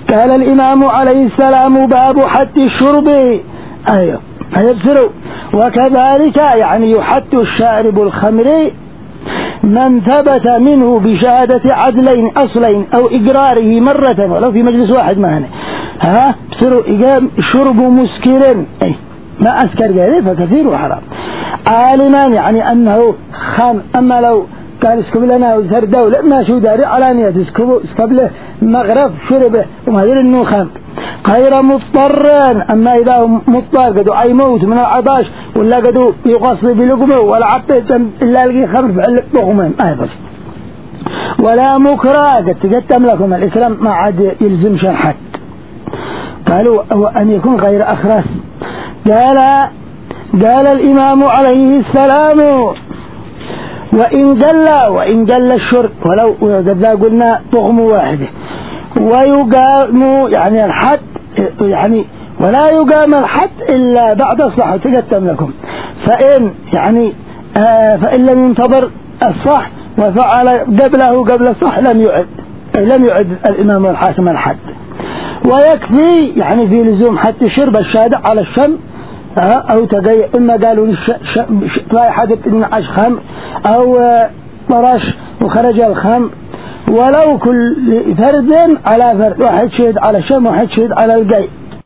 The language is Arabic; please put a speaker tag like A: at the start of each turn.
A: قال الإمام عليه السلام باب حد الشرب. أيوه يبصروا. وكذلك يعني يحد الشارب الخمر من ثبت منه بشهادة عدلين أصلين أو إقراره مرة ولو في مجلس واحد معنا بصروا إقام شرب مسكر أي ما أسكر غيره فكثير وحرام عالما يعني أنه خام. أما لو كان اسكب لنا وزهر دولة ما شو داري علانية اسكب له مغرب شربه ومهدر انه خام غير مضطرا. أما إذا مضطر قدوا أي موت من العطاش ولا قدوا يقصد بلقمه ولا عطيت إلا لقي خمر فعل لقمه بس ولا مكره قد تقدم لكم الإسلام ما عاد يلزم شرحت. قالوا أن يكون غير أخرس. قال الإمام عليه السلام وإن قل الشرب ولو قد قلنا طغم واحدة ويقام يعني الحد يعني ولا يقام الحد إلا بعد الصح تقدم لكم. فإن لم ينتظر الصح وفعل قبل الصح لم يعد الإمام الحاكم الحد. ويكفي يعني في لزوم حتى شرب الشادع على الشم أو تقيع. إما قالوا رائحة انعاش خمر أو طرش وخرج الخمر ولو كل فرد على فرد واحد شهد على الشم واحد شهد على القيع